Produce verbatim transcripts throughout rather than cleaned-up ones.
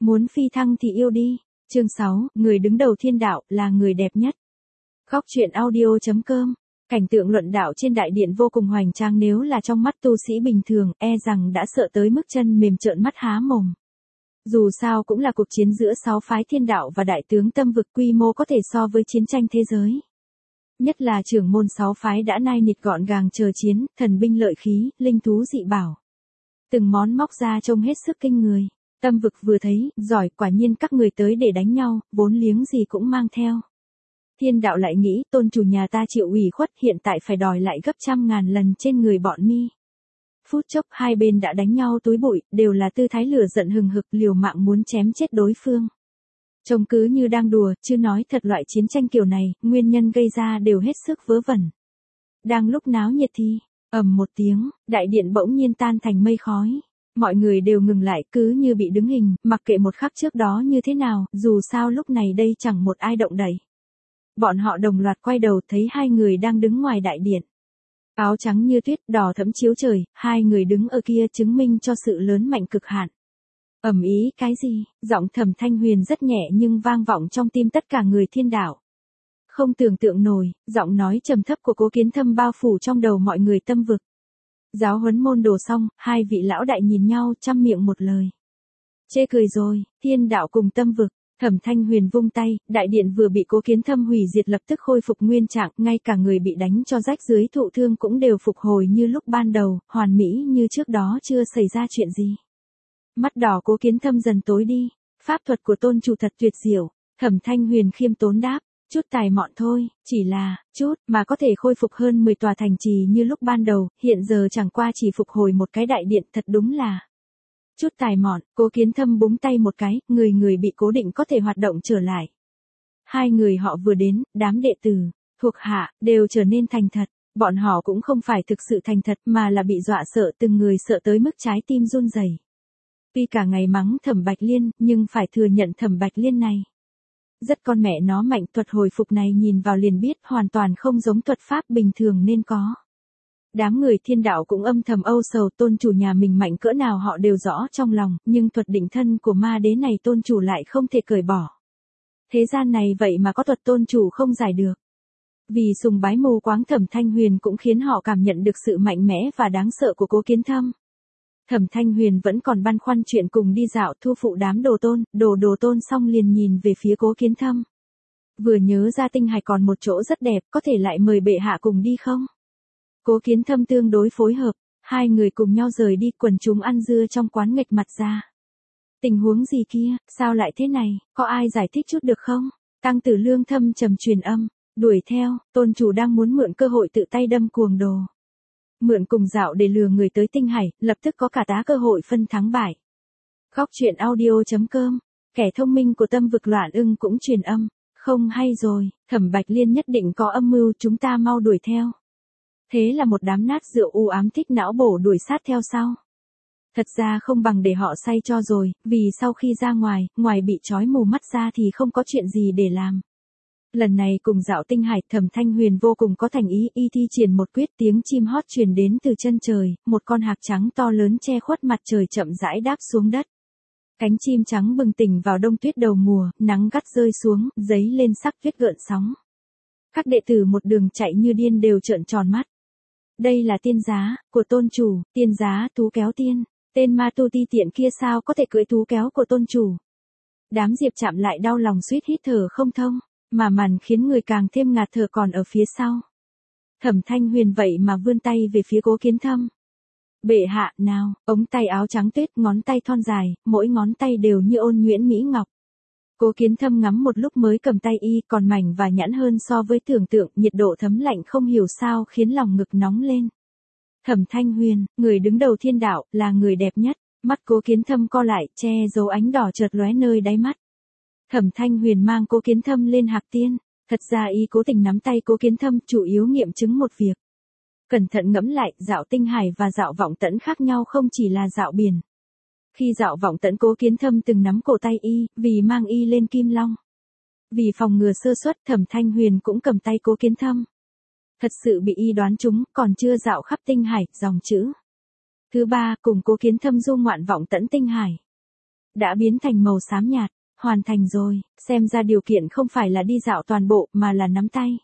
Muốn phi thăng thì yêu đi. Chương sáu, người đứng đầu thiên đạo, là người đẹp nhất. Góc truyện audio.com. Cảnh tượng luận đạo trên đại điện vô cùng hoành tráng, nếu là trong mắt tu sĩ bình thường, e rằng đã sợ tới mức chân mềm trợn mắt há mồm. Dù sao cũng là cuộc chiến giữa sáu phái thiên đạo và đại tướng tâm vực, quy mô có thể so với chiến tranh thế giới. Nhất là trưởng môn sáu phái đã nai nịt gọn gàng chờ chiến, thần binh lợi khí, linh thú dị bảo. Từng món móc ra trông hết sức kinh người. Tâm vực vừa thấy, giỏi, quả nhiên các người tới để đánh nhau, vốn liếng gì cũng mang theo. Thiên đạo lại nghĩ, tôn chủ nhà ta chịu ủy khuất, hiện tại phải đòi lại gấp trăm ngàn lần trên người bọn mi. Phút chốc hai bên đã đánh nhau túi bụi, đều là tư thái lửa giận hừng hực, liều mạng muốn chém chết đối phương. Trông cứ như đang đùa, chứ nói thật loại chiến tranh kiểu này, nguyên nhân gây ra đều hết sức vớ vẩn. Đang lúc náo nhiệt thì, ầm một tiếng, đại điện bỗng nhiên tan thành mây khói. Mọi người đều ngừng lại, cứ như bị đứng hình, mặc kệ một khắc trước đó như thế nào, dù sao lúc này đây chẳng một ai động đậy. Bọn họ đồng loạt quay đầu thấy hai người đang đứng ngoài đại điện. Áo trắng như tuyết, đỏ thẫm chiếu trời, hai người đứng ở kia chứng minh cho sự lớn mạnh cực hạn. Ầm ý cái gì? Giọng Thẩm Thanh Huyền rất nhẹ nhưng vang vọng trong tim tất cả người thiên đạo. Không tưởng tượng nổi, giọng nói trầm thấp của Cố Kiến Thâm bao phủ trong đầu mọi người tâm vực. Giáo huấn môn đồ xong, hai vị lão đại nhìn nhau chăm miệng một lời. Chê cười rồi, thiên đạo cùng tâm vực. Thẩm Thanh Huyền vung tay, đại điện vừa bị Cố Kiến Thâm hủy diệt lập tức khôi phục nguyên trạng, ngay cả người bị đánh cho rách dưới thụ thương cũng đều phục hồi như lúc ban đầu, hoàn mỹ như trước đó chưa xảy ra chuyện gì. Mắt đỏ Cố Kiến Thâm dần tối đi, pháp thuật của tôn chủ thật tuyệt diệu. Thẩm Thanh Huyền khiêm tốn đáp, chút tài mọn thôi, chỉ là, chút, mà có thể khôi phục hơn mười tòa thành trì như lúc ban đầu, hiện giờ chẳng qua chỉ phục hồi một cái đại điện, thật đúng là chút tài mọn. Cố Kiến Thâm búng tay một cái, người người bị cố định có thể hoạt động trở lại. Hai người họ vừa đến, đám đệ tử, thuộc hạ, đều trở nên thành thật. Bọn họ cũng không phải thực sự thành thật mà là bị dọa sợ, từng người sợ tới mức trái tim run rẩy. Tuy cả ngày mắng Thẩm Bạch Liên, nhưng phải thừa nhận Thẩm Bạch Liên này rất con mẹ nó mạnh, thuật hồi phục này nhìn vào liền biết hoàn toàn không giống thuật pháp bình thường nên có. Đám người thiên đạo cũng âm thầm âu sầu, tôn chủ nhà mình mạnh cỡ nào họ đều rõ trong lòng, nhưng thuật định thân của ma đế này tôn chủ lại không thể cởi bỏ. Thế gian này vậy mà có thuật tôn chủ không giải được. Vì sùng bái mù quáng Thẩm Thanh Huyền cũng khiến họ cảm nhận được sự mạnh mẽ và đáng sợ của Cố Kiến Thâm. Thẩm Thanh Huyền vẫn còn băn khoăn chuyện cùng đi dạo thu phụ đám đồ tôn, đồ đồ tôn xong liền nhìn về phía Cố Kiến Thâm. Vừa nhớ ra tinh hải còn một chỗ rất đẹp, có thể lại mời bệ hạ cùng đi không? Cố Kiến Thâm tương đối phối hợp, hai người cùng nhau rời đi, quần chúng ăn dưa trong quán nghệch mặt ra. Tình huống gì kia, sao lại thế này, có ai giải thích chút được không? Tăng Tử Lương thâm trầm truyền âm, đuổi theo, tôn chủ đang muốn mượn cơ hội tự tay đâm cuồng đồ. Mượn cùng dạo để lừa người tới tinh hải, lập tức có cả tá cơ hội phân thắng bại. Góc truyện audio.com, kẻ thông minh của tâm vực Loạn Ưng cũng truyền âm, không hay rồi, Thẩm Bạch Liên nhất định có âm mưu, chúng ta mau đuổi theo. Thế là một đám nát rượu u ám thích não bổ đuổi sát theo sau. Thật ra không bằng để họ say cho rồi, vì sau khi ra ngoài, ngoài bị trói mù mắt ra thì không có chuyện gì để làm. Lần này cùng dạo tinh hải, Thẩm Thanh Huyền vô cùng có thành ý, y thi triển một quyết, tiếng chim hót truyền đến từ chân trời, một con hạc trắng to lớn che khuất mặt trời chậm rãi đáp xuống đất. Cánh chim trắng bừng tỉnh vào đông tuyết đầu mùa, nắng gắt rơi xuống, giấy lên sắc tuyết gợn sóng. Các đệ tử một đường chạy như điên đều trợn tròn mắt. Đây là tiên giá, của tôn chủ, tiên giá tú kéo tiên, tên ma tu ti tiện kia sao có thể cưỡi tú kéo của tôn chủ. Đám Diệp chạm lại đau lòng suýt hít thở không thông. Mà màn khiến người càng thêm ngạt thở còn ở phía sau. Thẩm Thanh Huyền vậy mà vươn tay về phía Cố Kiến Thâm. Bệ hạ, nào, ống tay áo trắng tuyết, ngón tay thon dài, mỗi ngón tay đều như ôn nhuyễn mỹ ngọc. Cố Kiến Thâm ngắm một lúc mới cầm tay y, còn mảnh và nhẵn hơn so với tưởng tượng, nhiệt độ thấm lạnh không hiểu sao khiến lòng ngực nóng lên. Thẩm Thanh Huyền, người đứng đầu thiên đạo, là người đẹp nhất. Mắt Cố Kiến Thâm co lại, che giấu ánh đỏ chợt lóe nơi đáy mắt. Thẩm Thanh Huyền mang Cố Kiến Thâm lên hạc tiên, thật ra y cố tình nắm tay Cố Kiến Thâm, chủ yếu nghiệm chứng một việc. Cẩn thận ngẫm lại, dạo tinh hải và dạo vọng tẫn khác nhau không chỉ là dạo biển. Khi dạo vọng tẫn Cố Kiến Thâm từng nắm cổ tay y, vì mang y lên Kim Long. Vì phòng ngừa sơ suất, Thẩm Thanh Huyền cũng cầm tay Cố Kiến Thâm. Thật sự bị y đoán trúng, còn chưa dạo khắp tinh hải, dòng chữ. Thứ ba, cùng Cố Kiến Thâm du ngoạn vọng tẫn tinh hải. đã biến thành màu xám nhạt. Hoàn thành rồi, xem ra điều kiện không phải là đi dạo toàn bộ mà là nắm tay.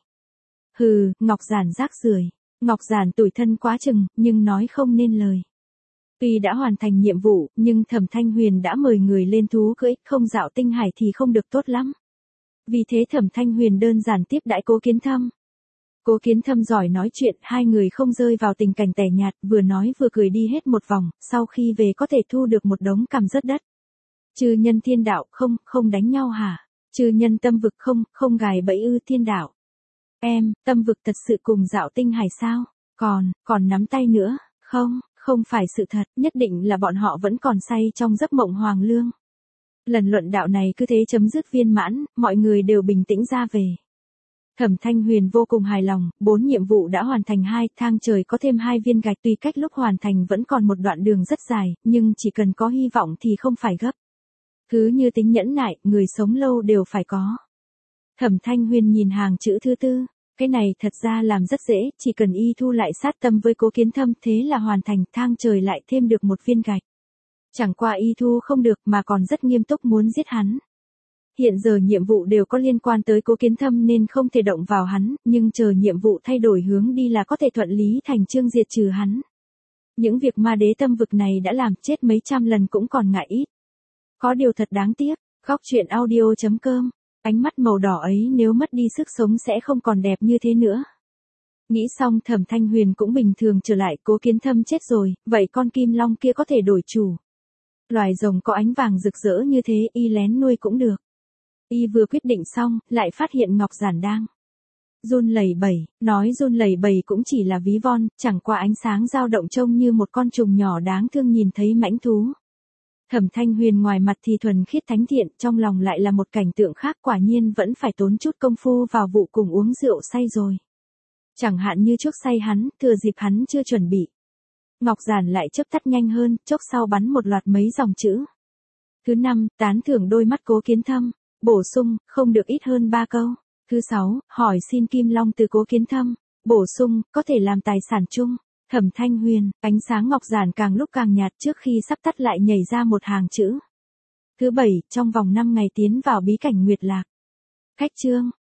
Hừ, Ngọc Giản rác rưởi. Ngọc Giản tủi thân quá chừng, nhưng nói không nên lời. Tuy đã hoàn thành nhiệm vụ, nhưng Thẩm Thanh Huyền đã mời người lên thú cưỡi, không dạo tinh hải thì không được tốt lắm. Vì thế Thẩm Thanh Huyền đơn giản tiếp đãi Cố Kiến Thâm. Cố Kiến Thâm giỏi nói chuyện, hai người không rơi vào tình cảnh tẻ nhạt, vừa nói vừa cười đi hết một vòng, sau khi về có thể thu được một đống cằm rớt đất. Chư nhân thiên đạo, không, không đánh nhau hả? Chư nhân tâm vực, không, không gài bẫy ư thiên đạo. Em, tâm vực thật sự cùng dạo tinh hải sao? Còn, còn nắm tay nữa, không, không phải sự thật, nhất định là bọn họ vẫn còn say trong giấc mộng hoàng lương. Lần luận đạo này cứ thế chấm dứt viên mãn, mọi người đều bình tĩnh ra về. Thẩm Thanh Huyền vô cùng hài lòng, bốn nhiệm vụ đã hoàn thành hai, thang trời có thêm hai viên gạch, tuy cách lúc hoàn thành vẫn còn một đoạn đường rất dài, nhưng chỉ cần có hy vọng thì không phải gấp. Cứ như tính nhẫn nại, người sống lâu đều phải có. Thẩm Thanh Huyền nhìn hàng chữ thứ tư, cái này thật ra làm rất dễ, chỉ cần y thu lại sát tâm với Cố Kiến Thâm thế là hoàn thành, thang trời lại thêm được một viên gạch. Chẳng qua y thu không được mà còn rất nghiêm túc muốn giết hắn. Hiện giờ nhiệm vụ đều có liên quan tới Cố Kiến Thâm nên không thể động vào hắn, nhưng chờ nhiệm vụ thay đổi hướng đi là có thể thuận lý thành chương diệt trừ hắn. Những việc ma đế tâm vực này đã làm chết mấy trăm lần cũng còn ngại ít. Có điều thật đáng tiếc, góc truyện audio chấm com, ánh mắt màu đỏ ấy nếu mất đi sức sống sẽ không còn đẹp như thế nữa. Nghĩ xong Thẩm Thanh Huyền cũng bình thường trở lại, Cố Kiến Thâm chết rồi, vậy con kim long kia có thể đổi chủ. Loài rồng có ánh vàng rực rỡ như thế y lén nuôi cũng được. Y vừa quyết định xong, lại phát hiện Ngọc Giản đang run lẩy bẩy, nói run lẩy bẩy cũng chỉ là ví von, chẳng qua ánh sáng dao động trông như một con trùng nhỏ đáng thương nhìn thấy mãnh thú. Thẩm Thanh Huyền ngoài mặt thì thuần khiết thánh thiện, trong lòng lại là một cảnh tượng khác, quả nhiên vẫn phải tốn chút công phu vào vụ cùng uống rượu say rồi. Chẳng hạn như trước say hắn, thừa dịp hắn chưa chuẩn bị. Ngọc Giản lại chớp tắt nhanh hơn, chốc sau bắn một loạt mấy dòng chữ. Thứ năm, tán thưởng đôi mắt Cố Kiến Thâm, bổ sung, không được ít hơn ba câu. Thứ sáu, hỏi xin kim long từ Cố Kiến Thâm, bổ sung, có thể làm tài sản chung. Thẩm Thanh Huyền, ánh sáng Ngọc Giản càng lúc càng nhạt, trước khi sắp tắt lại nhảy ra một hàng chữ. Thứ bảy, trong vòng năm ngày tiến vào bí cảnh Nguyệt Lạc. Khách chương.